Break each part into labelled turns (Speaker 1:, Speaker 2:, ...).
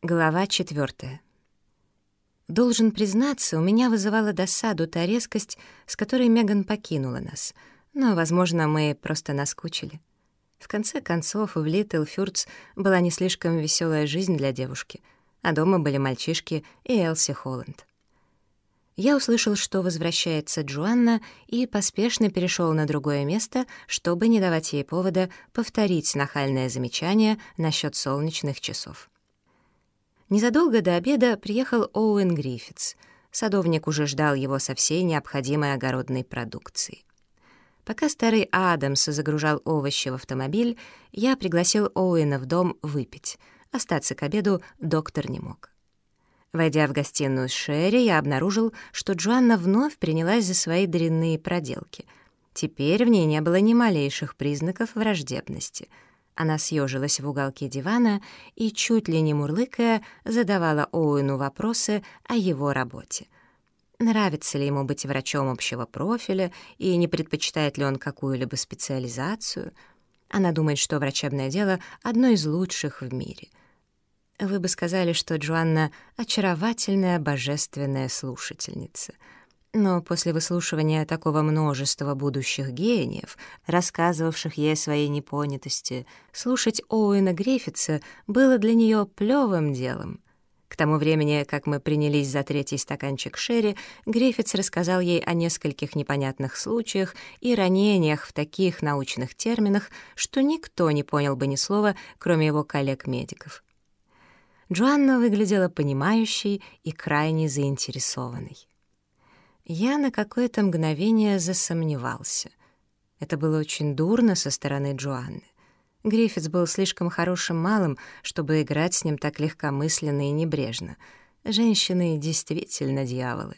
Speaker 1: Глава 4. Должен признаться, у меня вызывала досаду та резкость, с которой Меган покинула нас. Но, возможно, мы просто наскучили. В конце концов, в Литл Фюрц была не слишком веселая жизнь для девушки, а дома были мальчишки и Элси Холланд. Я услышал, что возвращается Джоанна, и поспешно перешел на другое место, чтобы не давать ей повода повторить нахальное замечание насчет солнечных часов. Незадолго до обеда приехал Оуэн Гриффитс. Садовник уже ждал его со всей необходимой огородной продукцией. Пока старый Адамс загружал овощи в автомобиль, я пригласил Оуэна в дом выпить. Остаться к обеду доктор не мог. Войдя в гостиную с Шерри, я обнаружил, что Джоанна вновь принялась за свои дрянные проделки. Теперь в ней не было ни малейших признаков враждебности — она съежилась в уголке дивана и, чуть ли не мурлыкая, задавала Оуэну вопросы о его работе. Нравится ли ему быть врачом общего профиля и не предпочитает ли он какую-либо специализацию? Она думает, что врачебное дело — одно из лучших в мире. Вы бы сказали, что Джоанна — очаровательная божественная слушательница. Но после выслушивания такого множества будущих гениев, рассказывавших ей о своей непонятости, слушать Оуэна Гриффитса было для нее плевым делом. К тому времени, как мы принялись за третий стаканчик Шерри, Гриффитс рассказал ей о нескольких непонятных случаях и ранениях в таких научных терминах, что никто не понял бы ни слова, кроме его коллег-медиков. Джоанна выглядела понимающей и крайне заинтересованной. Я на какое-то мгновение засомневался. Это было очень дурно со стороны Джоанны. Гриффитс был слишком хорошим малым, чтобы играть с ним так легкомысленно и небрежно. Женщины действительно дьяволы.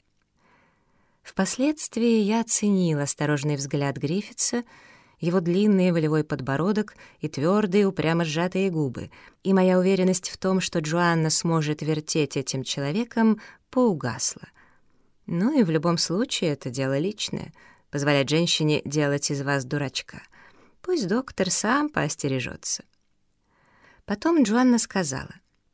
Speaker 1: Впоследствии я оценил осторожный взгляд Гриффитса, его длинный волевой подбородок и твердые, упрямо сжатые губы, и моя уверенность в том, что Джоанна сможет вертеть этим человеком, поугасла. Ну и в любом случае это дело личное — позволять женщине делать из вас дурачка. Пусть доктор сам поостережется. Потом Джоанна сказала: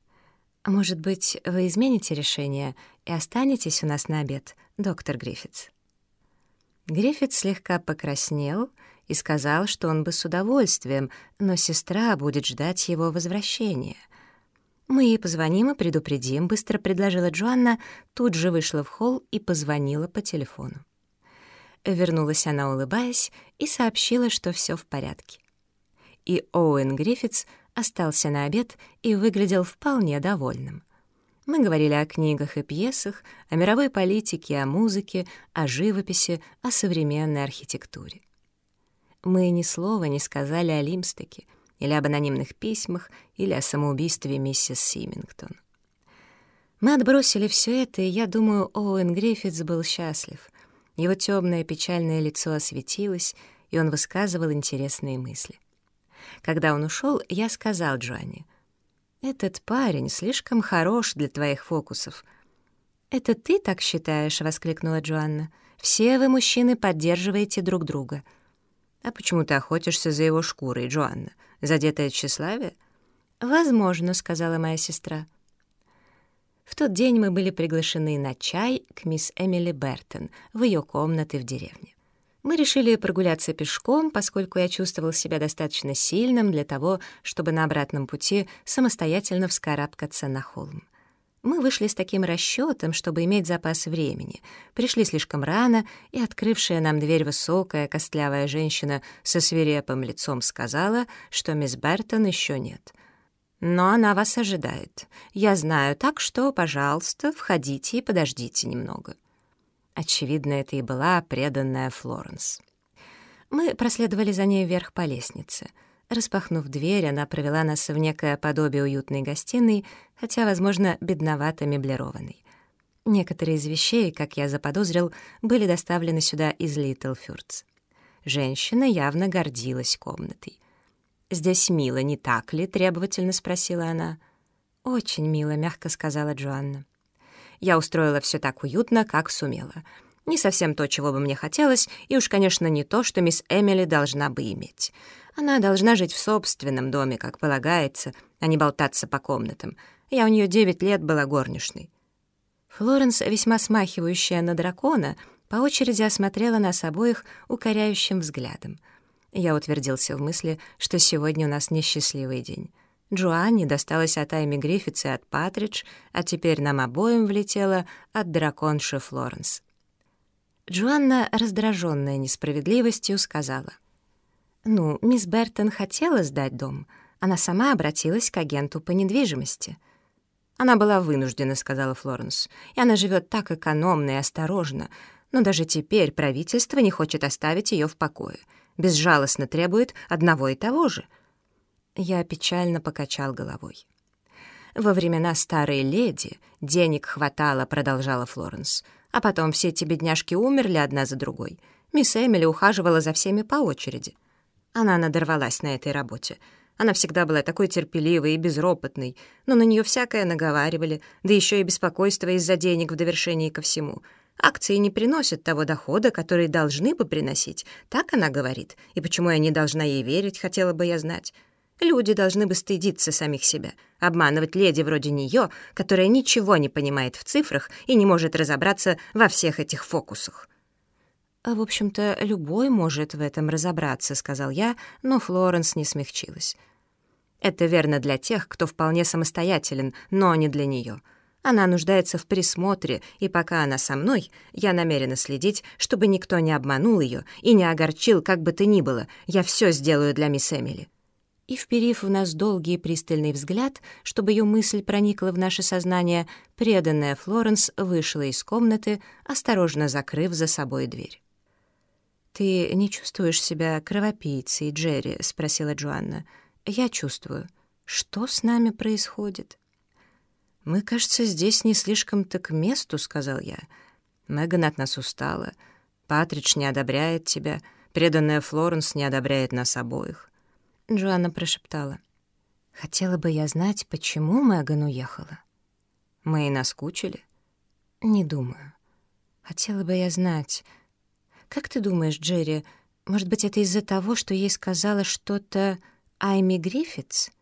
Speaker 1: «А может быть, вы измените решение и останетесь у нас на обед, доктор Гриффитс?» Гриффитс слегка покраснел и сказал, что он бы с удовольствием, но сестра будет ждать его возвращения. «Мы ей позвоним и предупредим», — быстро предложила Джоанна, тут же вышла в холл и позвонила по телефону. Вернулась она, улыбаясь, и сообщила, что все в порядке. И Оуэн Гриффитс остался на обед и выглядел вполне довольным. Мы говорили о книгах и пьесах, о мировой политике, о музыке, о живописи, о современной архитектуре. Мы ни слова не сказали о Лимстеке, или об анонимных письмах, или о самоубийстве миссис Симингтон. Мы отбросили все это, и я думаю, Оуэн Гриффитс был счастлив. Его темное печальное лицо осветилось, и он высказывал интересные мысли. Когда он ушел, я сказал Джоанне: «Этот парень слишком хорош для твоих фокусов». «Это ты так считаешь?» — воскликнула Джоанна. «Все вы, мужчины, поддерживаете друг друга». «А почему ты охотишься за его шкурой, Джоанна? Задетое тщеславие?» «Возможно», — сказала моя сестра. В тот день мы были приглашены на чай к мисс Эмили Бертон в ее комнаты в деревне. Мы решили прогуляться пешком, поскольку я чувствовал себя достаточно сильным для того, чтобы на обратном пути самостоятельно вскарабкаться на холм. Мы вышли с таким расчетом, чтобы иметь запас времени. Пришли слишком рано, и открывшая нам дверь высокая, костлявая женщина со свирепым лицом сказала, что мисс Бертон еще нет. «Но она вас ожидает. Я знаю, так что, пожалуйста, входите и подождите немного». Очевидно, это и была преданная Флоренс. Мы проследовали за ней вверх по лестнице. Распахнув дверь, она провела нас в некое подобие уютной гостиной, хотя, возможно, бедновато меблированной. Некоторые из вещей, как я заподозрил, были доставлены сюда из Литл Фюрц. Женщина явно гордилась комнатой. «Здесь мило, не так ли?» — требовательно спросила она. «Очень мило», — мягко сказала Джоанна. «Я устроила все так уютно, как сумела. Не совсем то, чего бы мне хотелось, и уж, конечно, не то, что мисс Эмили должна бы иметь. Она должна жить в собственном доме, как полагается, а не болтаться по комнатам. Я у нее 9 лет была горничной». Флоренс, весьма смахивающая на дракона, по очереди осмотрела нас обоих укоряющим взглядом. Я утвердился в мысли, что сегодня у нас несчастливый день. Джоанне досталось от Айми Гриффитс и от Патридж, а теперь нам обоим влетело от драконши Флоренс. Джоанна, раздраженная несправедливостью, сказала: «Ну, мисс Бертон хотела сдать дом. Она сама обратилась к агенту по недвижимости». «Она была вынуждена», — сказала Флоренс, «и она живет так экономно и осторожно, но даже теперь правительство не хочет оставить ее в покое, безжалостно требует одного и того же». Я печально покачал головой. «Во времена старой леди денег хватало», — продолжала Флоренс, «а потом все эти бедняжки умерли одна за другой. Мисс Эмили ухаживала за всеми по очереди. Она надорвалась на этой работе. Она всегда была такой терпеливой и безропотной, но на нее всякое наговаривали, да еще и беспокойство из-за денег в довершении ко всему. Акции не приносят того дохода, который должны бы приносить, так она говорит. И почему я не должна ей верить, хотела бы я знать. Люди должны бы стыдиться самих себя, обманывать леди вроде нее, которая ничего не понимает в цифрах и не может разобраться во всех этих фокусах». «В общем-то, любой может в этом разобраться», — сказал я, но Флоренс не смягчилась. «Это верно для тех, кто вполне самостоятелен, но не для нее. Она нуждается в присмотре, и пока она со мной, я намерена следить, чтобы никто не обманул ее и не огорчил, как бы то ни было. Я все сделаю для мисс Эмили». И, вперив в нас долгий и пристальный взгляд, чтобы ее мысль проникла в наше сознание, преданная Флоренс вышла из комнаты, осторожно закрыв за собой дверь. «Ты не чувствуешь себя кровопийцей, Джерри?» — спросила Джоанна. «Я чувствую. Что с нами происходит?» «Мы, кажется, здесь не слишком-то к месту», — сказал я. «Меган от нас устала. Патридж не одобряет тебя. Преданная Флоренс не одобряет нас обоих». Джоанна прошептала: «Хотела бы я знать, почему Меган уехала». «Мы и наскучили?» «Не думаю. Хотела бы я знать. Как ты думаешь, Джерри, может быть, это из-за того, что ей сказала что-то Айми Гриффитс?»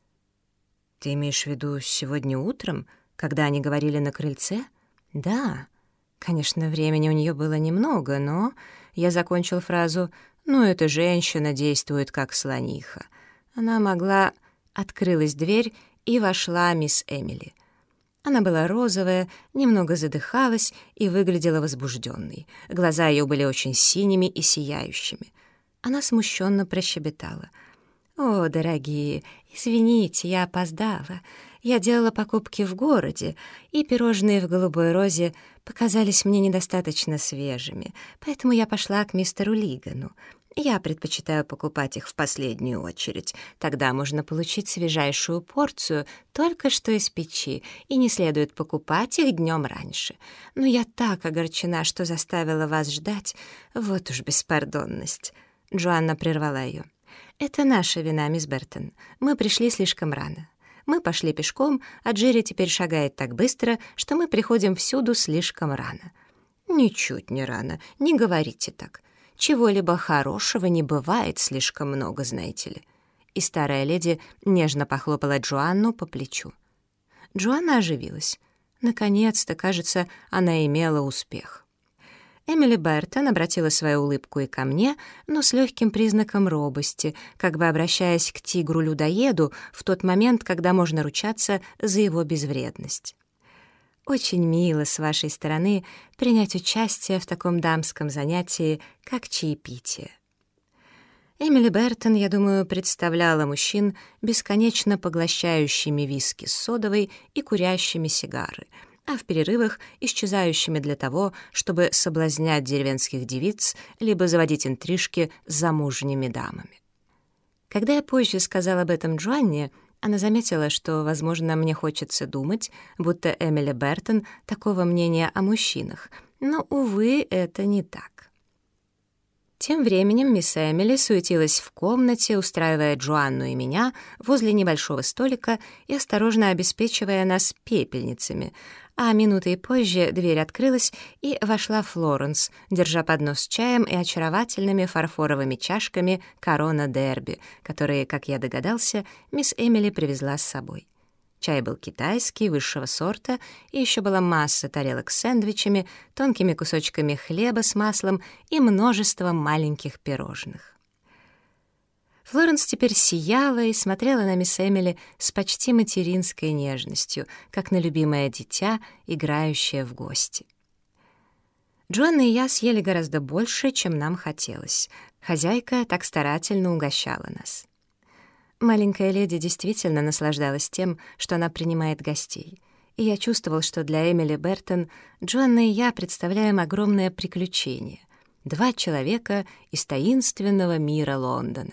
Speaker 1: «Ты имеешь в виду сегодня утром, когда они говорили на крыльце?» «Да. Конечно, времени у нее было немного, но...» Я закончил фразу: «Ну, эта женщина действует как слониха». Она могла... Открылась дверь, и вошла мисс Эмили. Она была розовая, немного задыхалась и выглядела возбужденной. Глаза ее были очень синими и сияющими. Она смущенно прощебетала: «О, дорогие, извините, я опоздала. Я делала покупки в городе, и пирожные в «Голубой розе» показались мне недостаточно свежими, поэтому я пошла к мистеру Лигану. Я предпочитаю покупать их в последнюю очередь. Тогда можно получить свежайшую порцию только что из печи, и не следует покупать их днем раньше. Но я так огорчена, что заставила вас ждать. Вот уж беспардонность». Джоанна прервала ее. «Это наша вина, мисс Бертон. Мы пришли слишком рано. Мы пошли пешком, а Джерри теперь шагает так быстро, что мы приходим всюду слишком рано». «Ничуть не рано, не говорите так. Чего-либо хорошего не бывает слишком много, знаете ли». И старая леди нежно похлопала Джоанну по плечу. Джоанна оживилась. Наконец-то, кажется, она имела успех. Эмили Бертон обратила свою улыбку и ко мне, но с легким признаком робости, как бы обращаясь к тигру-людоеду в тот момент, когда можно ручаться за его безвредность. «Очень мило с вашей стороны принять участие в таком дамском занятии, как чаепитие». Эмили Бертон, я думаю, представляла мужчин, бесконечно поглощающими виски с содовой и курящими сигары, а в перерывах исчезающими для того, чтобы соблазнять деревенских девиц либо заводить интрижки с замужними дамами. Когда я позже сказала об этом Джоанне, она заметила, что, возможно, мне хочется думать, будто Эмили Бертон такого мнения о мужчинах, но, увы, это не так. Тем временем мисс Эмили суетилась в комнате, устраивая Джоанну и меня возле небольшого столика и осторожно обеспечивая нас пепельницами, а минутой позже дверь открылась, и вошла Флоренс, держа поднос с чаем и очаровательными фарфоровыми чашками «Корона Дерби», которые, как я догадался, мисс Эмили привезла с собой. Чай был китайский, высшего сорта, и еще была масса тарелок с сэндвичами, тонкими кусочками хлеба с маслом и множество маленьких пирожных. Флоренс теперь сияла и смотрела на мисс Эмили с почти материнской нежностью, как на любимое дитя, играющее в гости. Джоанна и я съели гораздо больше, чем нам хотелось. Хозяйка так старательно угощала нас. Маленькая леди действительно наслаждалась тем, что она принимает гостей. И я чувствовал, что для Эмили Бертон Джоанна и я представляем огромное приключение. 2 человека из таинственного мира Лондона.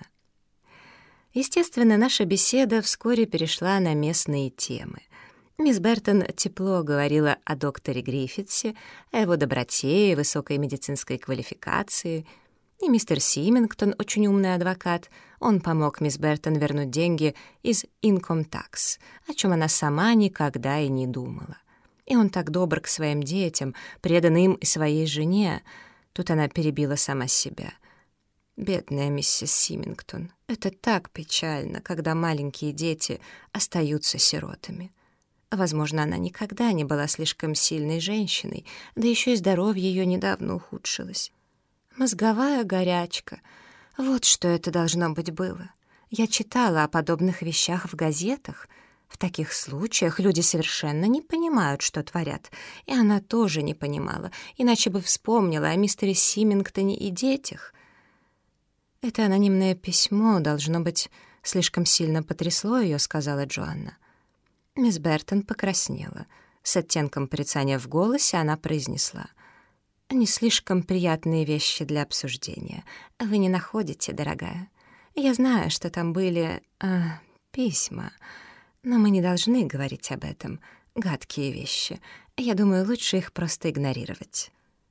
Speaker 1: Естественно, наша беседа вскоре перешла на местные темы. Мисс Бертон тепло говорила о докторе Гриффитсе, о его доброте и высокой медицинской квалификации. И мистер Симингтон, очень умный адвокат, он помог мисс Бертон вернуть деньги из Income Tax, о чем она сама никогда и не думала. И он так добр к своим детям, предан им и своей жене. Тут она перебила сама себя. Бедная миссис Симингтон, это так печально, когда маленькие дети остаются сиротами. Возможно, она никогда не была слишком сильной женщиной, да еще и здоровье ее недавно ухудшилось. Мозговая горячка. Вот что это должно быть было. Я читала о подобных вещах в газетах. В таких случаях люди совершенно не понимают, что творят. И она тоже не понимала, иначе бы вспомнила о мистере Симингтоне и детях. «Это анонимное письмо, должно быть, слишком сильно потрясло ее», — сказала Джоанна. Мисс Бертон покраснела. С оттенком порицания в голосе она произнесла: «Не слишком приятные вещи для обсуждения. Вы не находите, дорогая? Я знаю, что там были письма, но мы не должны говорить об этом. Гадкие вещи. Я думаю, лучше их просто игнорировать».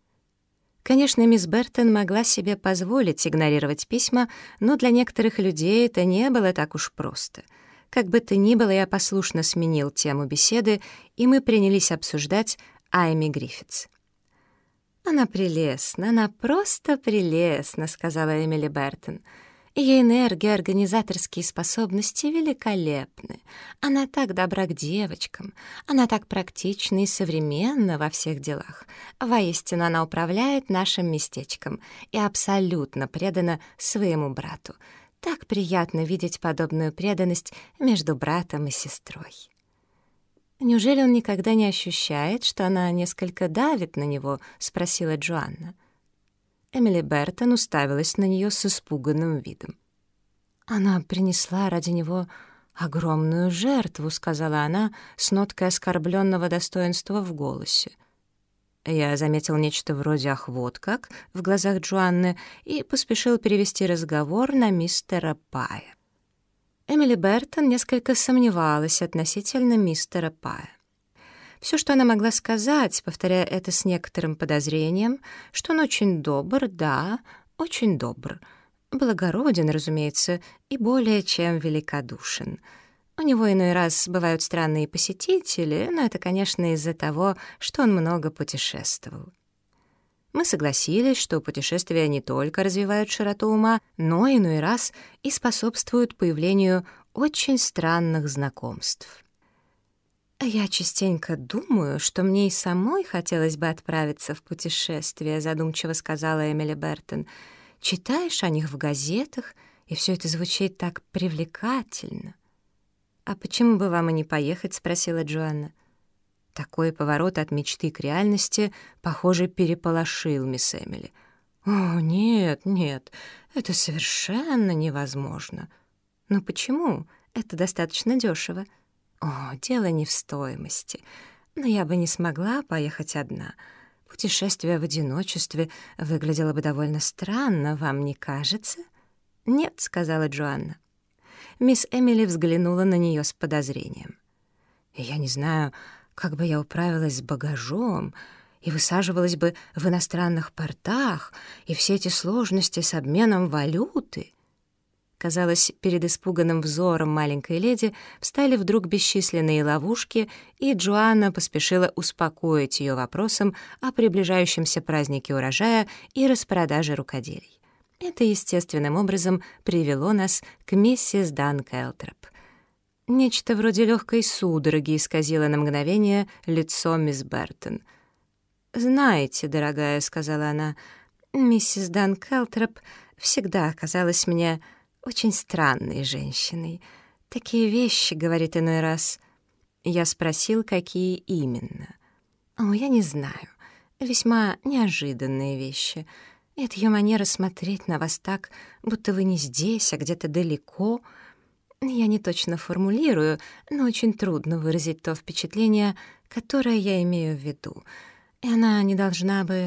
Speaker 1: Конечно, мисс Бертон могла себе позволить игнорировать письма, но для некоторых людей это не было так уж просто. Как бы то ни было, я послушно сменил тему беседы, и мы принялись обсуждать Айми Гриффитс. «Она прелестна, она просто прелестна», — сказала Эмили Бертон. «Ее энергия, организаторские способности великолепны. Она так добра к девочкам, она так практична и современна во всех делах. Воистину, она управляет нашим местечком и абсолютно предана своему брату. Так приятно видеть подобную преданность между братом и сестрой». «Неужели он никогда не ощущает, что она несколько давит на него?» — спросила Джоанна. Эмили Бертон уставилась на нее с испуганным видом. «Она принесла ради него огромную жертву», — сказала она с ноткой оскорбленного достоинства в голосе. Я заметил нечто вроде «ах, вот как» в глазах Джоанны и поспешил перевести разговор на мистера Пая. Эмили Бертон несколько сомневалась относительно мистера Пая. Все, что она могла сказать, повторяя это с некоторым подозрением, что он очень добр, да, очень добр, благороден, разумеется, и более чем великодушен. У него иной раз бывают странные посетители, но это, конечно, из-за того, что он много путешествовал. Мы согласились, что путешествия не только развивают широту ума, но иной раз и способствуют появлению очень странных знакомств. «Я частенько думаю, что мне и самой хотелось бы отправиться в путешествие», — задумчиво сказала Эмили Бертон. «Читаешь о них в газетах, и все это звучит так привлекательно». «А почему бы вам и не поехать?» — спросила Джоанна. Такой поворот от мечты к реальности, похоже, переполошил мисс Эмили. «О, нет, нет, это совершенно невозможно». «Но почему? Это достаточно дешево». «О, дело не в стоимости. Но я бы не смогла поехать одна. Путешествие в одиночестве выглядело бы довольно странно, вам не кажется?» «Нет», — сказала Джоанна. Мисс Эмили взглянула на нее с подозрением. «Я не знаю, как бы я управилась с багажом и высаживалась бы в иностранных портах, и все эти сложности с обменом валюты». Казалось, перед испуганным взором маленькой леди встали вдруг бесчисленные ловушки, и Джоанна поспешила успокоить ее вопросом о приближающемся празднике урожая и распродаже рукоделий. Это естественным образом привело нас к миссис Дан Келтроп. Нечто вроде легкой судороги исказило на мгновение лицо мисс Бертон. «Знаете, дорогая», — сказала она, — «миссис Дан Келтроп всегда казалась мне очень странной женщиной. Такие вещи, — говорит иной раз». Я спросил, какие именно. «О, я не знаю. Весьма неожиданные вещи. Это ее манера смотреть на вас так, будто вы не здесь, а где-то далеко. Я не точно формулирую, но очень трудно выразить то впечатление, которое я имею в виду. И она не должна бы,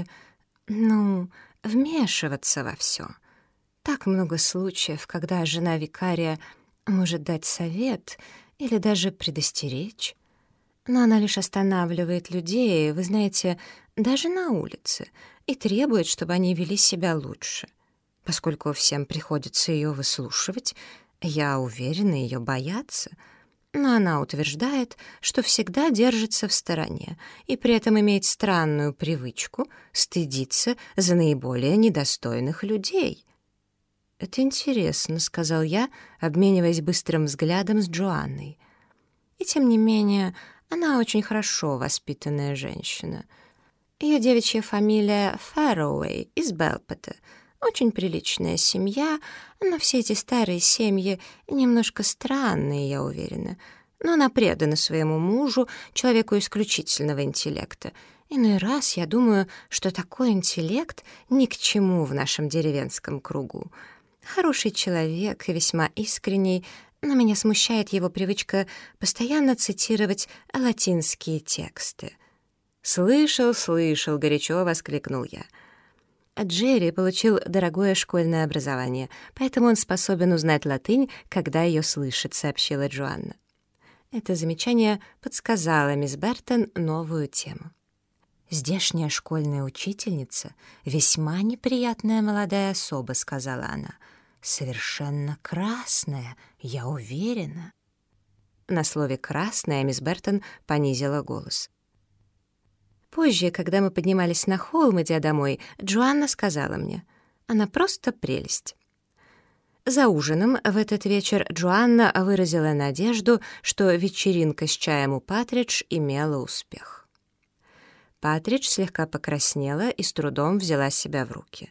Speaker 1: вмешиваться во все. Так много случаев, когда жена викария может дать совет или даже предостеречь. Но она лишь останавливает людей, вы знаете, даже на улице, и требует, чтобы они вели себя лучше. Поскольку всем приходится ее выслушивать, я уверена, ее боятся. Но она утверждает, что всегда держится в стороне и при этом имеет странную привычку стыдиться за наиболее недостойных людей. «Это интересно», — сказал я, обмениваясь быстрым взглядом с Джоанной. И тем не менее, она очень хорошо воспитанная женщина. Ее девичья фамилия Фэрроуэй из Белпота. Очень приличная семья, но все эти старые семьи немножко странные, я уверена. Но она предана своему мужу, человеку исключительного интеллекта. Иной раз я думаю, что такой интеллект ни к чему в нашем деревенском кругу. Хороший человек и весьма искренний, но меня смущает его привычка постоянно цитировать латинские тексты. «Слышал, слышал», — горячо воскликнул я. Джерри получил дорогое школьное образование, поэтому он способен узнать латынь, когда ее слышит, сообщила Джоанна. Это замечание подсказало мисс Бертон новую тему. «Здешняя школьная учительница — весьма неприятная молодая особа», — сказала она. «Совершенно красная, я уверена». На слове «красная» мисс Бертон понизила голос. Позже, когда мы поднимались на холм, идя домой, Джоанна сказала мне: «Она просто прелесть». За ужином в этот вечер Джоанна выразила надежду, что вечеринка с чаем у Патридж имела успех. Патридж слегка покраснела и с трудом взяла себя в руки.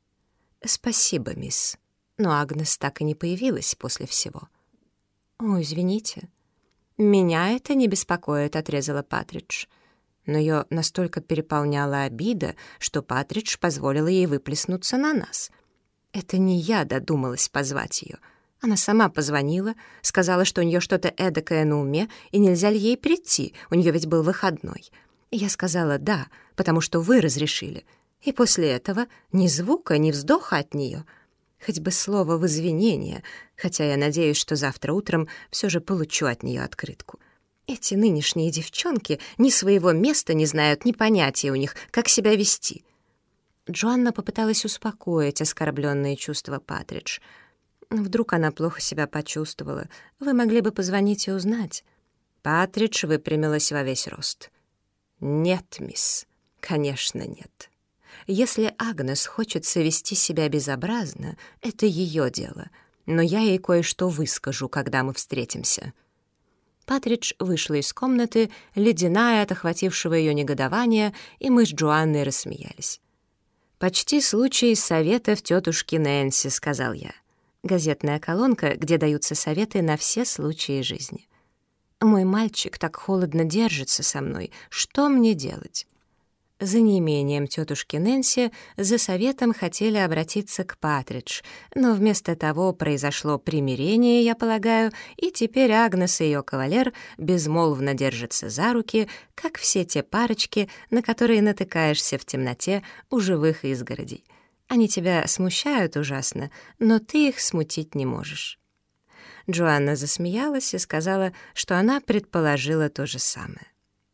Speaker 1: «Спасибо, мисс, но Агнес так и не появилась после всего». «О, извините». «Меня это не беспокоит», — отрезала Патридж. Но ее настолько переполняла обида, что Патридж позволила ей выплеснуться на нас. Это не я додумалась позвать ее. Она сама позвонила, сказала, что у нее что-то эдакое на уме, и нельзя ли ей прийти, у нее ведь был выходной. И я сказала «да», потому что вы разрешили. И после этого ни звука, ни вздоха от нее. Хоть бы слово в извинение, хотя я надеюсь, что завтра утром все же получу от нее открытку. Эти нынешние девчонки ни своего места не знают, ни понятия у них, как себя вести. Джоанна попыталась успокоить оскорбленные чувства Патридж. Вдруг она плохо себя почувствовала. Вы могли бы позвонить и узнать. Патридж выпрямилась во весь рост. «Нет, мисс, конечно, нет. Если Агнес хочет вести себя безобразно, это ее дело, но я ей кое-что выскажу, когда мы встретимся». Патридж вышла из комнаты, ледяная от охватившего ее негодования, и мы с Джоанной рассмеялись. «Почти случай советов тетушки Нэнси», — сказал я. Газетная колонка, где даются советы на все случаи жизни. «Мой мальчик так холодно держится со мной. Что мне делать?» За неимением тетушки Нэнси за советом хотели обратиться к Патридж, но вместо того произошло примирение, я полагаю, и теперь Агнес и ее кавалер безмолвно держатся за руки, как все те парочки, на которые натыкаешься в темноте у живых изгородей. Они тебя смущают ужасно, но ты их смутить не можешь. Джоанна засмеялась и сказала, что она предположила то же самое.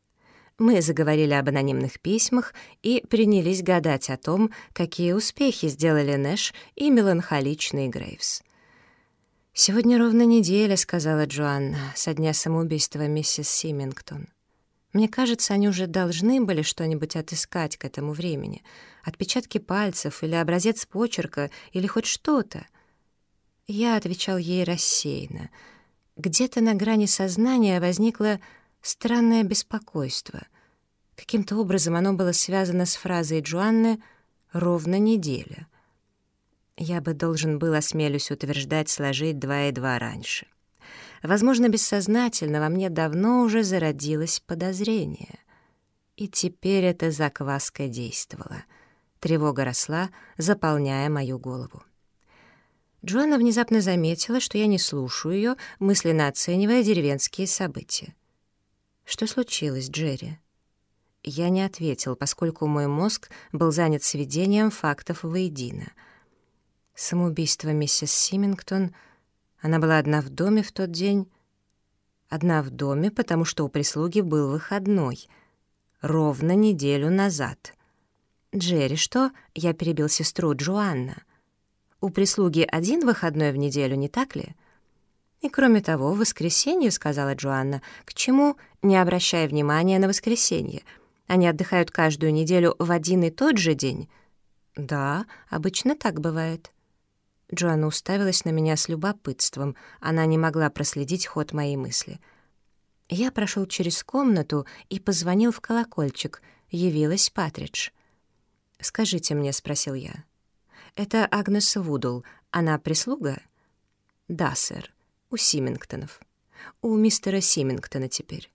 Speaker 1: Мы заговорили об анонимных письмах и принялись гадать о том, какие успехи сделали Нэш и меланхоличный Грейвс. «Сегодня ровно неделя», — сказала Джоанна, — «со дня самоубийства миссис Симингтон. Мне кажется, они уже должны были что-нибудь отыскать к этому времени. Отпечатки пальцев или образец почерка, или хоть что-то». Я отвечал ей рассеянно. Где-то на грани сознания возникло странное беспокойство. Каким-то образом оно было связано с фразой Джоанны «ровно неделя». Я бы должен был, осмелюсь утверждать, сложить 2 и 2 раньше. Возможно, бессознательно во мне давно уже зародилось подозрение. И теперь эта закваска действовала. Тревога росла, заполняя мою голову. Джоанна внезапно заметила, что я не слушаю ее, мысленно оценивая деревенские события. «Что случилось, Джерри?» Я не ответил, поскольку мой мозг был занят сведением фактов воедино. Самоубийство миссис Симингтон. Она была одна в доме в тот день. Одна в доме, потому что у прислуги был выходной. Ровно неделю назад. «Джерри, что?» — я перебил сестру Джоанна. «У прислуги один выходной в неделю, не так ли?» «И кроме того, в воскресенье, — сказала Джоанна, — к чему, не обращая внимания на воскресенье? Они отдыхают каждую неделю в один и тот же день?» «Да, обычно так бывает». Джоанна уставилась на меня с любопытством. Она не могла проследить ход моей мысли. Я прошел через комнату и позвонил в колокольчик. Явилась Патридж. «Скажите мне, — спросил я, — это Агнес Вудл, она прислуга?» «Да, сэр, у Симингтонов. У мистера Симингтона теперь».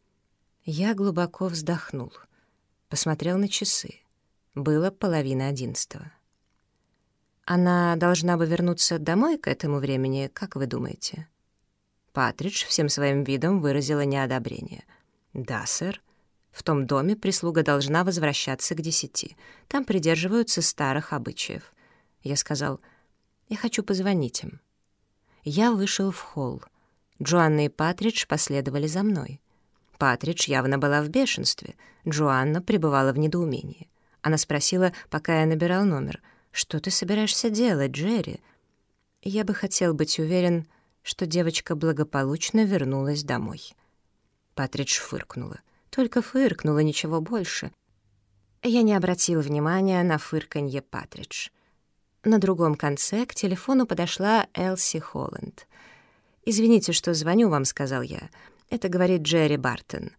Speaker 1: Я глубоко вздохнул, посмотрел на часы. Было 10:30. «Она должна бы вернуться домой к этому времени, как вы думаете?» Патридж всем своим видом выразила неодобрение. «Да, сэр. В том доме прислуга должна возвращаться к 10. Там придерживаются старых обычаев». Я сказал: «Я хочу позвонить им». Я вышел в холл. Джоанна и Патридж последовали за мной. Патридж явно была в бешенстве. Джоанна пребывала в недоумении. Она спросила, пока я набирал номер: «Что ты собираешься делать, Джерри?» Я бы хотел быть уверен, что девочка благополучно вернулась домой. Патридж фыркнула. Только фыркнула, ничего больше. Я не обратил внимания на фырканье Патридж. На другом конце к телефону подошла Элси Холланд. «Извините, что звоню вам», — сказал я. «Это говорит Джерри Бартон.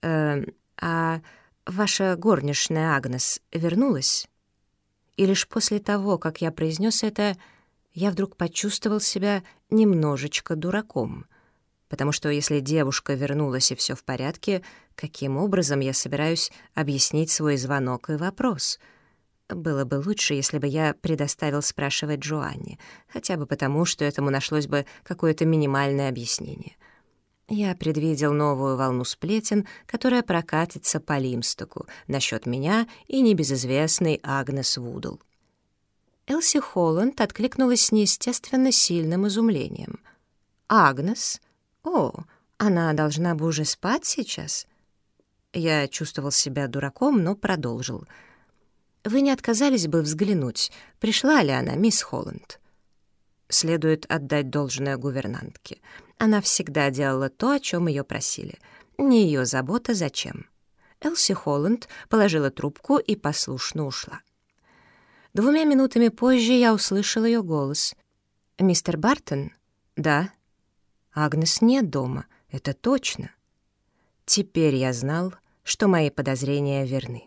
Speaker 1: А ваша горничная Агнес вернулась?» И лишь после того, как я произнес это, я вдруг почувствовал себя немножечко дураком. Потому что если девушка вернулась и все в порядке, каким образом я собираюсь объяснить свой звонок и вопрос? Было бы лучше, если бы я предоставил спрашивать Джоанне, хотя бы потому, что этому нашлось бы какое-то минимальное объяснение. Я предвидел новую волну сплетен, которая прокатится по Лимстоку насчет меня и небезызвестной Агнес Вудл. Элси Холланд откликнулась с неестественно сильным изумлением. «Агнес? О, она должна бы уже спать сейчас?» Я чувствовал себя дураком, но продолжил. «Вы не отказались бы взглянуть, пришла ли она, мисс Холланд?» Следует отдать должное гувернантке. Она всегда делала то, о чем ее просили. Не ее забота, зачем. Элси Холланд положила трубку и послушно ушла. 2 минутами позже я услышал ее голос. «Мистер Бартон?» «Да». «Агнес нет дома, это точно». Теперь я знал, что мои подозрения верны.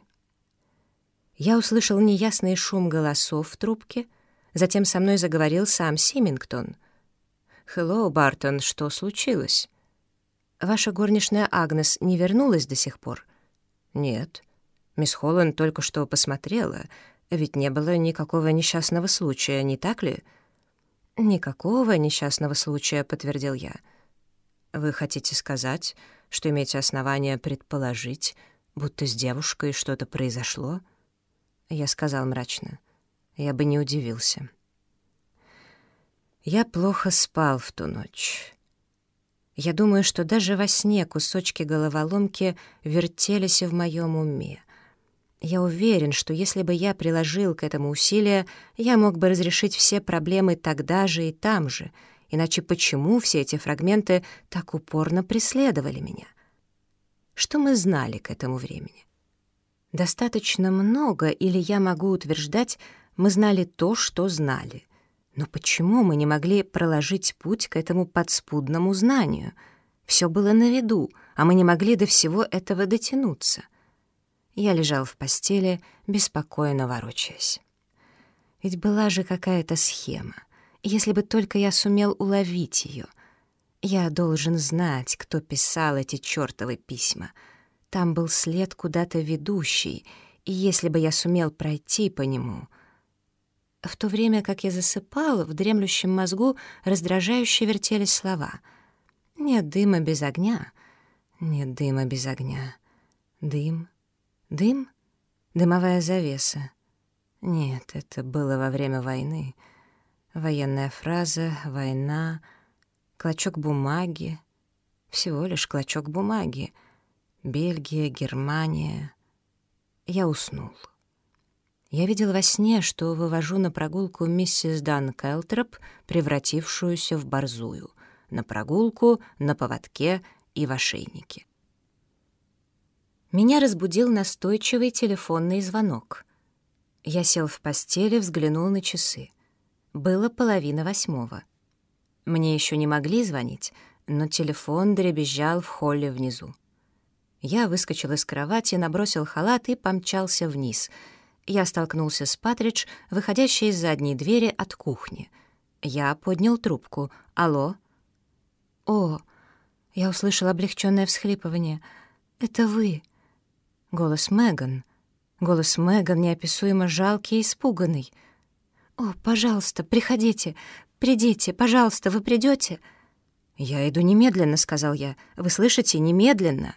Speaker 1: Я услышал неясный шум голосов в трубке, затем со мной заговорил сам Симингтон. «Хеллоу, Бартон, что случилось?» «Ваша горничная Агнес не вернулась до сих пор?» «Нет. Мисс Холланд только что посмотрела, ведь не было никакого несчастного случая, не так ли?» «Никакого несчастного случая», — подтвердил я. «Вы хотите сказать, что имеете основания предположить, будто с девушкой что-то произошло?» Я сказал мрачно. «Я бы не удивился». Я плохо спал в ту ночь. Я думаю, что даже во сне кусочки головоломки вертелись в моем уме. Я уверен, что если бы я приложил к этому усилия, я мог бы разрешить все проблемы тогда же и там же, иначе почему все эти фрагменты так упорно преследовали меня? Что мы знали к этому времени? Достаточно много, или я могу утверждать, мы знали то, что знали. Но почему мы не могли проложить путь к этому подспудному знанию? Все было на виду, а мы не могли до всего этого дотянуться. Я лежал в постели, беспокойно ворочаясь. Ведь была же какая-то схема. Если бы только я сумел уловить ее. Я должен знать, кто писал эти чертовы письма. Там был след куда-то ведущий, и если бы я сумел пройти по нему... В то время, как я засыпал, в дремлющем мозгу раздражающе вертелись слова. «Нет дыма без огня, нет дыма без огня. Дым, дым, дымовая завеса. Нет, это было во время войны. Военная фраза, война, клочок бумаги, всего лишь клочок бумаги. Бельгия, Германия». Я уснул. Я видел во сне, что вывожу на прогулку миссис Дан Келтроп, превратившуюся в борзую. На прогулку, на поводке и в ошейнике. Меня разбудил настойчивый телефонный звонок. Я сел в постели, взглянул на часы. Было 7:30. Мне еще не могли звонить, но телефон дребезжал в холле внизу. Я выскочил из кровати, набросил халат и помчался вниз — я столкнулся с Патридж, выходящей из задней двери от кухни. Я поднял трубку. «Алло?» «О!» — я услышал облегчённое всхлипывание. «Это вы?» Голос Меган. Голос Меган неописуемо жалкий и испуганный. «О, пожалуйста, приходите, придите, пожалуйста, вы придёте?» «Я иду немедленно», — сказал я. «Вы слышите? Немедленно!»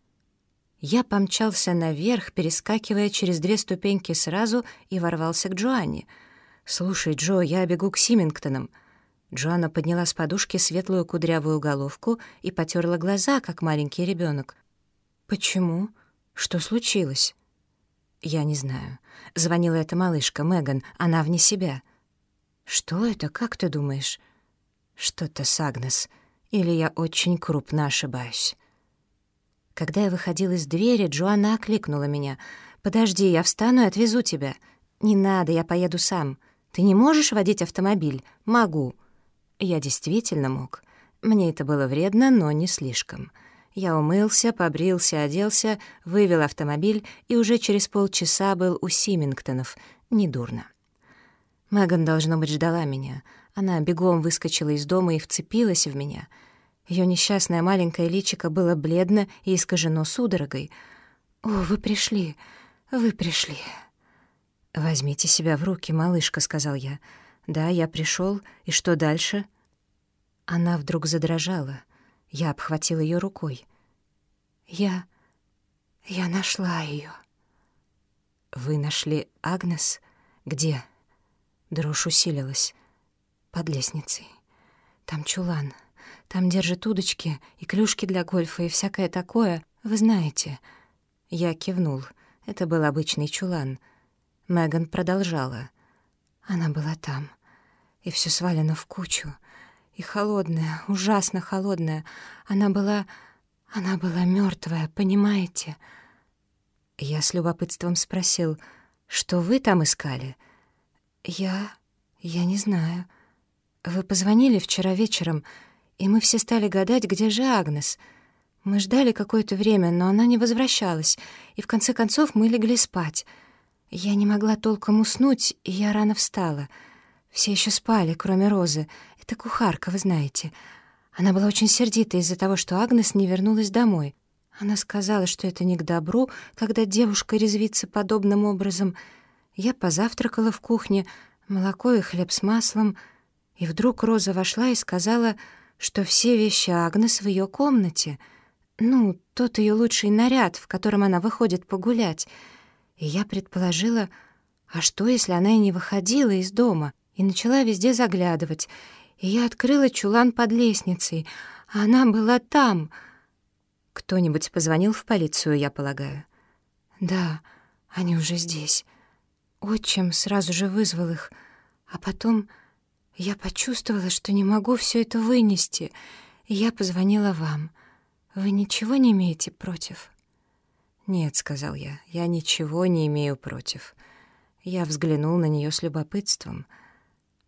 Speaker 1: Я помчался наверх, перескакивая через 2 ступеньки сразу, и ворвался к Джоанне. «Слушай, Джо, я бегу к Симингтонам». Джоанна подняла с подушки светлую кудрявую головку и потёрла глаза, как маленький ребёнок. «Почему? Что случилось?» «Я не знаю. Звонила эта малышка, Меган, она вне себя». «Что это? Как ты думаешь?» «Что-то с Агнес. Или я очень крупно ошибаюсь». Когда я выходил из двери, Джоанна окликнула меня. «Подожди, я встану и отвезу тебя». «Не надо, я поеду сам». «Ты не можешь водить автомобиль?» «Могу». Я действительно мог. Мне это было вредно, но не слишком. Я умылся, побрился, оделся, вывел автомобиль и уже через полчаса был у Симингтонов. Недурно. Меган, должно быть, ждала меня. Она бегом выскочила из дома и вцепилась в меня. Её несчастное маленькое личико было бледно и искажено судорогой. «О, вы пришли, вы пришли». «Возьмите себя в руки, малышка», — сказал я. «Да, я пришёл, и что дальше?» Она вдруг задрожала. Я обхватил её рукой. Я нашла её». «Вы нашли Агнес? Где?» Дрожь усилилась. «Под лестницей. Там чулан. Там держат удочки и клюшки для гольфа и всякое такое, вы знаете». Я кивнул. Это был обычный чулан. Меган продолжала. «Она была там, и всё свалено в кучу. И холодная, ужасно холодная. Она была мёртвая, понимаете?» Я с любопытством спросил, «Что вы там искали?» Я не знаю. Вы позвонили вчера вечером, и мы все стали гадать, где же Агнес. Мы ждали какое-то время, но она не возвращалась, и в конце концов мы легли спать. Я не могла толком уснуть, и я рано встала. Все еще спали, кроме Розы. Это кухарка, вы знаете. Она была очень сердита из-за того, что Агнес не вернулась домой. Она сказала, что это не к добру, когда девушка резвится подобным образом. Я позавтракала в кухне, молоко и хлеб с маслом, и вдруг Роза вошла и сказала, что все вещи Агнес в ее комнате. Ну, тот ее лучший наряд, в котором она выходит погулять. И я предположила, а что, если она и не выходила из дома, и начала везде заглядывать. И я открыла чулан под лестницей, а она была там. Кто-нибудь позвонил в полицию, я полагаю? Да, они уже здесь. Отчим сразу же вызвал их, а потом... Я почувствовала, что не могу все это вынести, и я позвонила вам. Вы ничего не имеете против?» «Нет», — сказал я ничего не имею против». Я взглянул на нее с любопытством.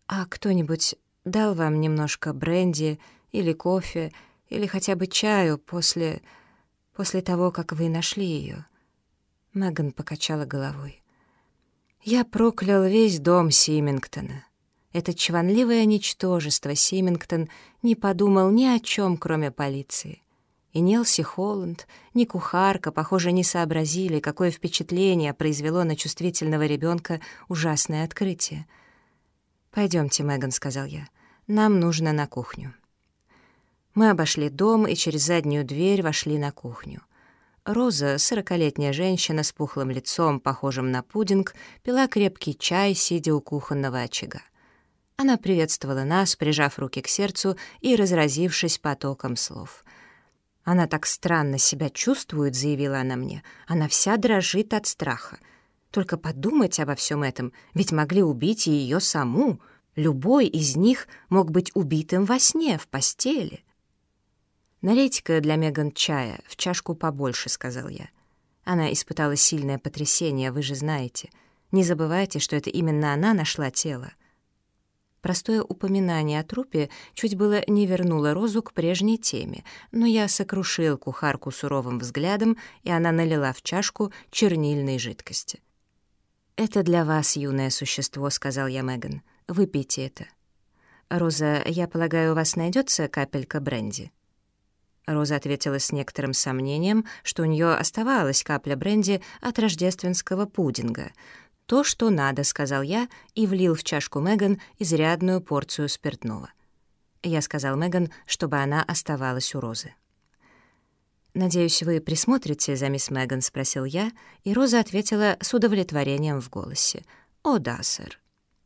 Speaker 1: «А кто-нибудь дал вам немножко бренди или кофе, или хотя бы чаю после того, как вы нашли ее?» Меган покачала головой. «Я проклял весь дом Симингтона. Это чванливое ничтожество Симингтон не подумал ни о чем, кроме полиции. И ни Элси Холланд, ни кухарка, похоже, не сообразили, какое впечатление произвело на чувствительного ребенка ужасное открытие. «Пойдемте, Меган», — сказал я, — «нам нужно на кухню». Мы обошли дом и через заднюю дверь вошли на кухню. Роза, 40-летняя женщина с пухлым лицом, похожим на пудинг, пила крепкий чай, сидя у кухонного очага. Она приветствовала нас, прижав руки к сердцу и разразившись потоком слов. «Она так странно себя чувствует», — заявила она мне. «Она вся дрожит от страха. Только подумать обо всем этом, ведь могли убить и ее саму. Любой из них мог быть убитым во сне, в постели». «Налейте-ка для Меган чая, в чашку побольше», — сказал я. Она испытала сильное потрясение, вы же знаете. Не забывайте, что это именно она нашла тело. Простое упоминание о трупе чуть было не вернуло Розу к прежней теме, но я сокрушил кухарку суровым взглядом, и она налила в чашку чернильной жидкости. «Это для вас, юное существо», — сказал я Меган. «Выпейте это». «Роза, я полагаю, у вас найдется капелька бренди?» Роза ответила с некоторым сомнением, что у нее оставалась капля бренди от рождественского пудинга. «То, что надо», — сказал я и влил в чашку Меган изрядную порцию спиртного. Я сказал Меган, чтобы она оставалась у Розы. «Надеюсь, вы присмотрите за мисс Меган?» — спросил я, и Роза ответила с удовлетворением в голосе. «О, да, сэр».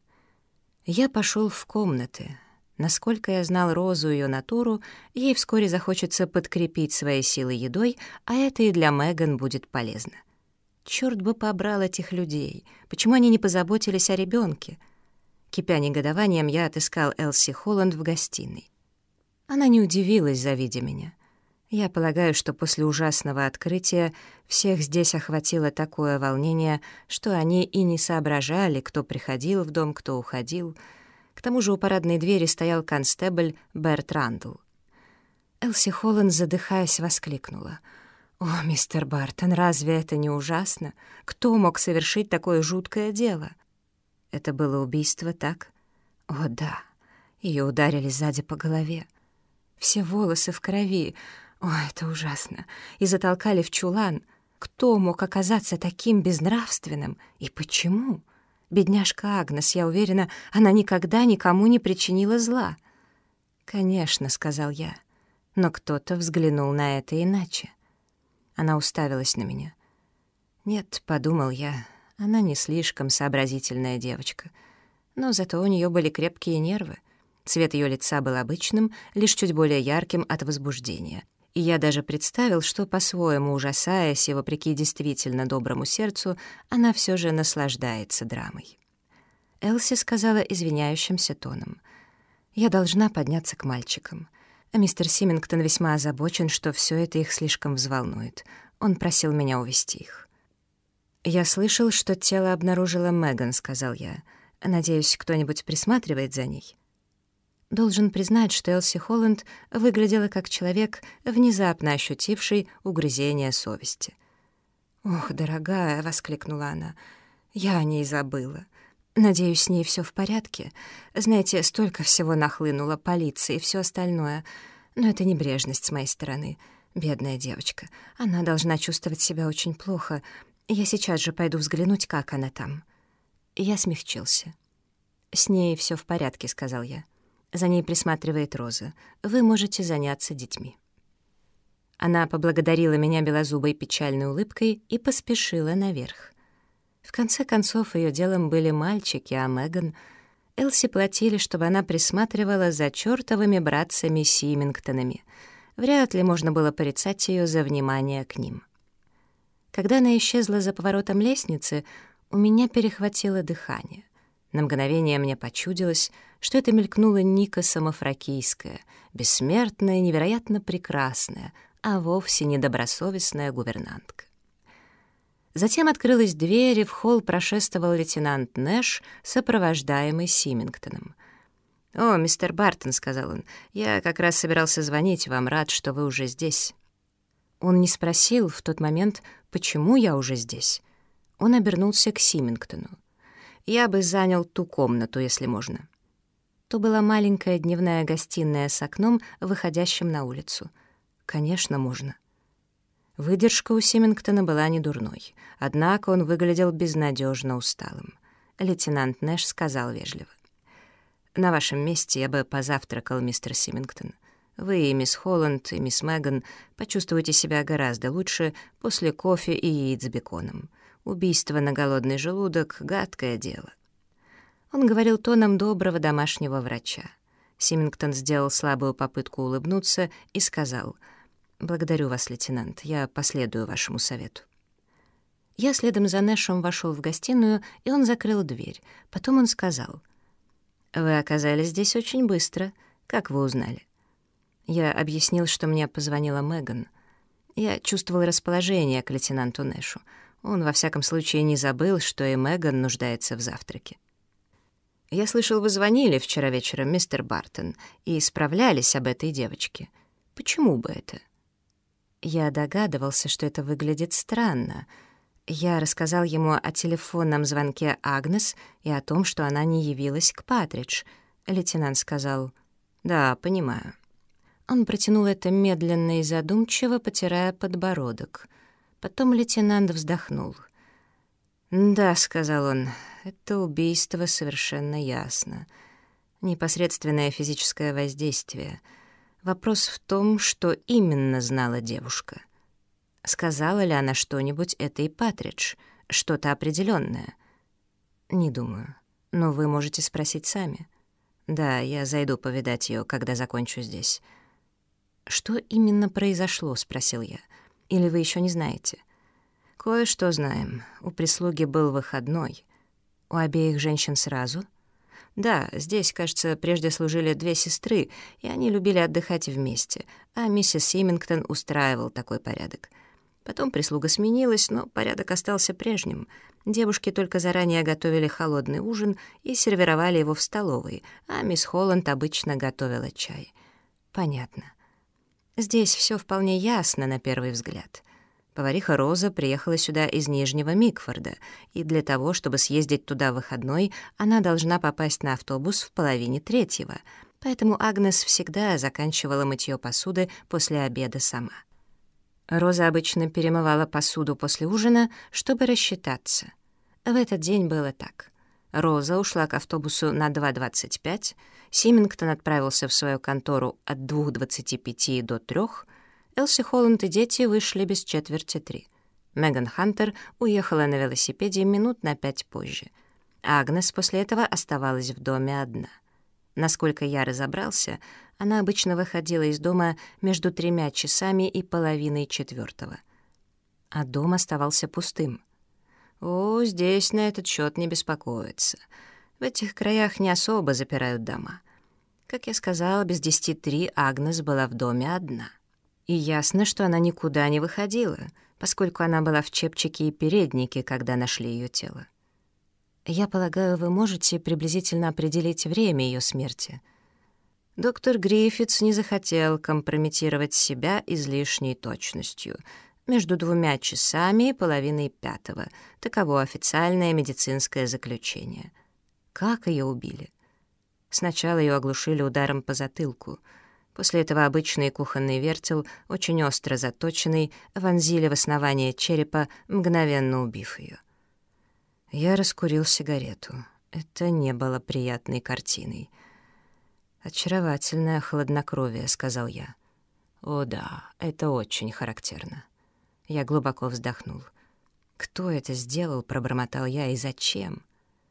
Speaker 1: Я пошел в комнаты. Насколько я знал Розу и ее натуру, ей вскоре захочется подкрепить свои силы едой, а это и для Меган будет полезно. Черт бы побрал этих людей! Почему они не позаботились о ребенке? Кипя негодованием, я отыскал Элси Холланд в гостиной. Она не удивилась, завидя меня. Я полагаю, что после ужасного открытия всех здесь охватило такое волнение, что они и не соображали, кто приходил в дом, кто уходил. К тому же у парадной двери стоял констебль Берт Рандл. Элси Холланд, задыхаясь, воскликнула. «О, мистер Бартон, разве это не ужасно? Кто мог совершить такое жуткое дело?» Это было убийство, так? О, да. Ее ударили сзади по голове. Все волосы в крови. О, это ужасно. И затолкали в чулан. Кто мог оказаться таким безнравственным? И почему? Бедняжка Агнес, я уверена, она никогда никому не причинила зла. «Конечно», — сказал я, но кто-то взглянул на это иначе. Она уставилась на меня. «Нет», — подумал я, — «она не слишком сообразительная девочка. Но зато у нее были крепкие нервы. Цвет ее лица был обычным, лишь чуть более ярким от возбуждения. И я даже представил, что, по-своему ужасаясь и вопреки действительно доброму сердцу, она все же наслаждается драмой. Элси сказала извиняющимся тоном. «Я должна подняться к мальчикам. Мистер Симингтон весьма озабочен, что все это их слишком взволнует. Он просил меня увезти их». «Я слышал, что тело обнаружила Меган», — сказал я. «Надеюсь, кто-нибудь присматривает за ней?» Должен признать, что Элси Холланд выглядела как человек, внезапно ощутивший угрызение совести. «Ох, дорогая», — воскликнула она, — «я о ней забыла. Надеюсь, с ней все в порядке. Знаете, столько всего нахлынуло, полиции и все остальное. Но это небрежность с моей стороны. Бедная девочка. Она должна чувствовать себя очень плохо. Я сейчас же пойду взглянуть, как она там». Я смягчился. «С ней все в порядке», — сказал я. «За ней присматривает Роза. Вы можете заняться детьми». Она поблагодарила меня белозубой печальной улыбкой и поспешила наверх. В конце концов, ее делом были мальчики, а Меган... Элси платили, чтобы она присматривала за чертовыми братцами Симингтонами. Вряд ли можно было порицать ее за внимание к ним. Когда она исчезла за поворотом лестницы, у меня перехватило дыхание. На мгновение мне почудилось, что это мелькнула Ника Самофракийская, бессмертная, невероятно прекрасная, а вовсе недобросовестная гувернантка. Затем открылась дверь, и в холл прошествовал лейтенант Нэш, сопровождаемый Симингтоном. «О, мистер Бартон», — сказал он, — «я как раз собирался звонить вам, рад, что вы уже здесь». Он не спросил в тот момент, почему я уже здесь. Он обернулся к Симингтону. «Я бы занял ту комнату, если можно». То была маленькая дневная гостиная с окном, выходящим на улицу. «Конечно, можно». Выдержка у Симингтона была недурной, однако он выглядел безнадежно усталым. Лейтенант Нэш сказал вежливо: «На вашем месте я бы позавтракал, мистер Симингтон. Вы и мисс Холланд, и мисс Меган почувствуете себя гораздо лучше после кофе и яиц с беконом. Убийство на голодный желудок — гадкое дело». Он говорил тоном доброго домашнего врача. Симингтон сделал слабую попытку улыбнуться и сказал: «Благодарю вас, лейтенант, я последую вашему совету». Я следом за Нэшем вошел в гостиную, и он закрыл дверь. Потом он сказал: «Вы оказались здесь очень быстро. Как вы узнали?» Я объяснил, что мне позвонила Меган. Я чувствовал расположение к лейтенанту Нэшу. Он, во всяком случае, не забыл, что и Меган нуждается в завтраке. «Я слышал, вы звонили вчера вечером, мистер Бартон, и справлялись об этой девочке. Почему бы это?» Я догадывался, что это выглядит странно. Я рассказал ему о телефонном звонке Агнес и о том, что она не явилась к Патридж. Лейтенант сказал: «Да, понимаю». Он протянул это медленно и задумчиво, потирая подбородок. Потом лейтенант вздохнул. «Да», — сказал он, — «это убийство совершенно ясно. Непосредственное физическое воздействие. Вопрос в том, что именно знала девушка. Сказала ли она что-нибудь этой Патридж, что-то определенное? Не думаю, но вы можете спросить сами. Да, я зайду повидать ее, когда закончу здесь». «Что именно произошло?» — спросил я. «Или вы еще не знаете?» «Кое-что знаем. У прислуги был выходной. У обеих женщин сразу?» «Да, здесь, кажется, прежде служили две сестры, и они любили отдыхать вместе, а миссис Симингтон устраивал такой порядок. Потом прислуга сменилась, но порядок остался прежним. Девушки только заранее готовили холодный ужин и сервировали его в столовой, а мисс Холланд обычно готовила чай». «Понятно. Здесь все вполне ясно на первый взгляд». Повариха Роза приехала сюда из Нижнего Микфорда, и для того, чтобы съездить туда в выходной, она должна попасть на автобус в 2:30, поэтому Агнес всегда заканчивала мытье посуды после обеда сама. Роза обычно перемывала посуду после ужина, чтобы рассчитаться. В этот день было так. Роза ушла к автобусу на 2:25, Симингтон отправился в свою контору от 2:25 до 3, Элси Холланд и дети вышли без 2:45. Меган Хантер уехала на велосипеде минут на 5 позже. Агнес после этого оставалась в доме одна. Насколько я разобрался, она обычно выходила из дома между 3 часами и 3:30. А дом оставался пустым. О, здесь на этот счет не беспокоиться. В этих краях не особо запирают дома. Как я сказал, без 10:03 Агнес была в доме одна. И ясно, что она никуда не выходила, поскольку она была в чепчике и переднике, когда нашли ее тело. Я полагаю, вы можете приблизительно определить время ее смерти. Доктор Гриффитс не захотел компрометировать себя излишней точностью. Между 2 часами и 4:30. Таково официальное медицинское заключение. Как ее убили? Сначала ее оглушили ударом по затылку. После этого обычный кухонный вертел, очень остро заточенный, вонзили в основание черепа, мгновенно убив ее. Я раскурил сигарету. Это не было приятной картиной. «Очаровательное хладнокровие», — сказал я. «О да, это очень характерно». Я глубоко вздохнул. «Кто это сделал?» — пробормотал я. «И зачем?»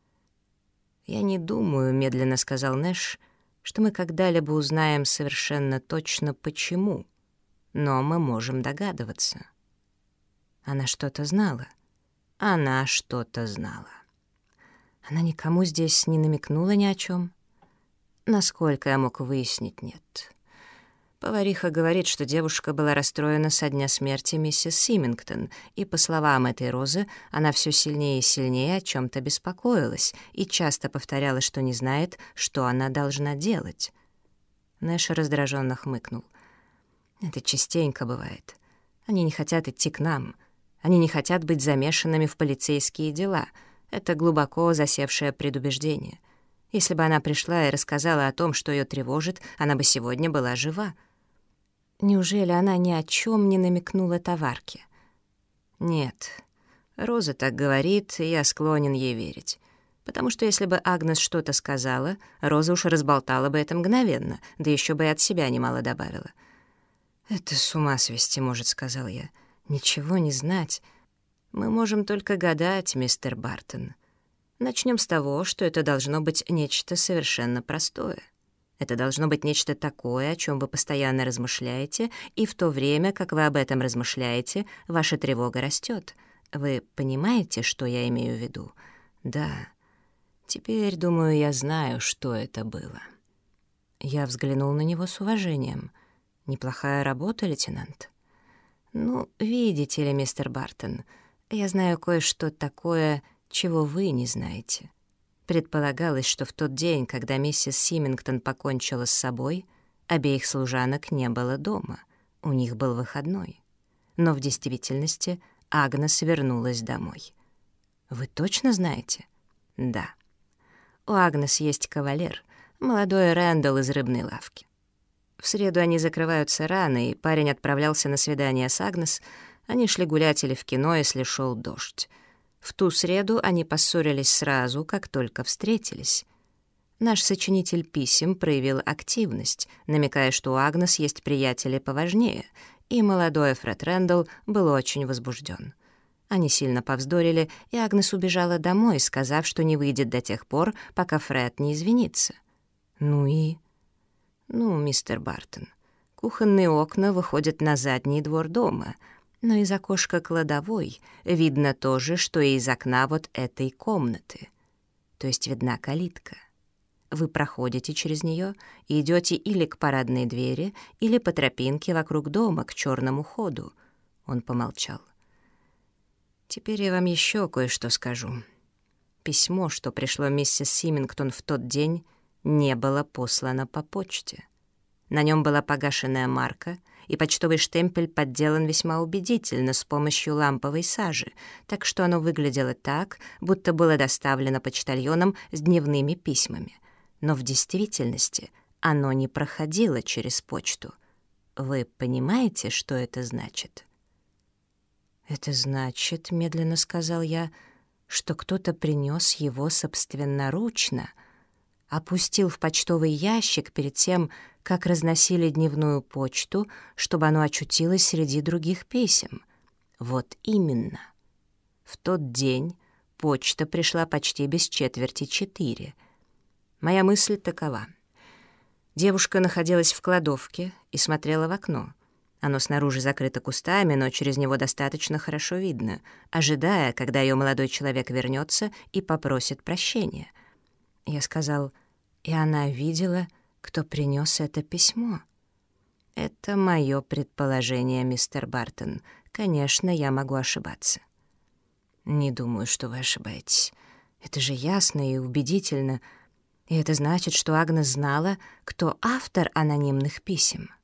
Speaker 1: «Я не думаю», — медленно сказал Нэш, «что мы когда-либо узнаем совершенно точно, почему. Но мы можем догадываться». Она что-то знала. Она что-то знала. Она никому здесь не намекнула ни о чем. Насколько я мог выяснить, нет. Повариха говорит, что девушка была расстроена со дня смерти миссис Симингтон, и, по словам этой Розы, она все сильнее и сильнее о чем-то беспокоилась и часто повторяла, что не знает, что она должна делать. Нэш раздраженно хмыкнул. «Это частенько бывает. Они не хотят идти к нам. Они не хотят быть замешанными в полицейские дела. Это глубоко засевшее предубеждение. Если бы она пришла и рассказала о том, что ее тревожит, она бы сегодня была жива». Неужели она ни о чем не намекнула товарке? Нет, Роза так говорит, и я склонен ей верить. Потому что если бы Агнес что-то сказала, Роза уж разболтала бы это мгновенно, да еще бы и от себя немало добавила. «Это с ума свести может», — сказал я. «Ничего не знать. Мы можем только гадать, мистер Бартон. Начнем с того, что это должно быть нечто совершенно простое. Это должно быть нечто такое, о чем вы постоянно размышляете, и в то время, как вы об этом размышляете, ваша тревога растет. Вы понимаете, что я имею в виду? Да. Теперь, думаю, я знаю, что это было». Я взглянул на него с уважением. «Неплохая работа, лейтенант». «Ну, видите ли, мистер Бартон, я знаю кое-что такое, чего вы не знаете». Предполагалось, что в тот день, когда миссис Симингтон покончила с собой, обеих служанок не было дома, у них был выходной. Но в действительности Агнес вернулась домой. «Вы точно знаете?» «Да. У Агнес есть кавалер, молодой Рэндалл из рыбной лавки. В среду они закрываются рано, и парень отправлялся на свидание с Агнес. Они шли гулять или в кино, если шел дождь. В ту среду они поссорились сразу, как только встретились. Наш сочинитель писем проявил активность, намекая, что у Агнес есть приятели поважнее, и молодой Фред Рэндалл был очень возбужден. Они сильно повздорили, и Агнес убежала домой, сказав, что не выйдет до тех пор, пока Фред не извинится. Ну и... Ну, мистер Бартон, кухонные окна выходят на задний двор дома, но из окошка кладовой видно то же, что и из окна вот этой комнаты. То есть видна калитка. Вы проходите через нее и идете или к парадной двери, или по тропинке вокруг дома к черному ходу. Он помолчал. Теперь я вам еще кое-что скажу. Письмо, что пришло миссис Симингтон в тот день, не было послано по почте. На нем была погашенная марка, и почтовый штемпель подделан весьма убедительно с помощью ламповой сажи, так что оно выглядело так, будто было доставлено почтальоном с дневными письмами. Но в действительности оно не проходило через почту. Вы понимаете, что это значит? «Это значит, — медленно сказал я, — что кто-то принес его собственноручно, опустил в почтовый ящик перед тем, как разносили дневную почту, чтобы оно очутилось среди других писем. Вот именно. В тот день почта пришла почти без 3:45. Моя мысль такова. Девушка находилась в кладовке и смотрела в окно. Оно снаружи закрыто кустами, но через него достаточно хорошо видно, ожидая, когда ее молодой человек вернется и попросит прощения. Я сказал, и она видела, кто принес это письмо. Это мое предположение, мистер Бартон. Конечно, я могу ошибаться. Не думаю, что вы ошибаетесь. Это же ясно и убедительно. И это значит, что Агнес знала, кто автор анонимных писем.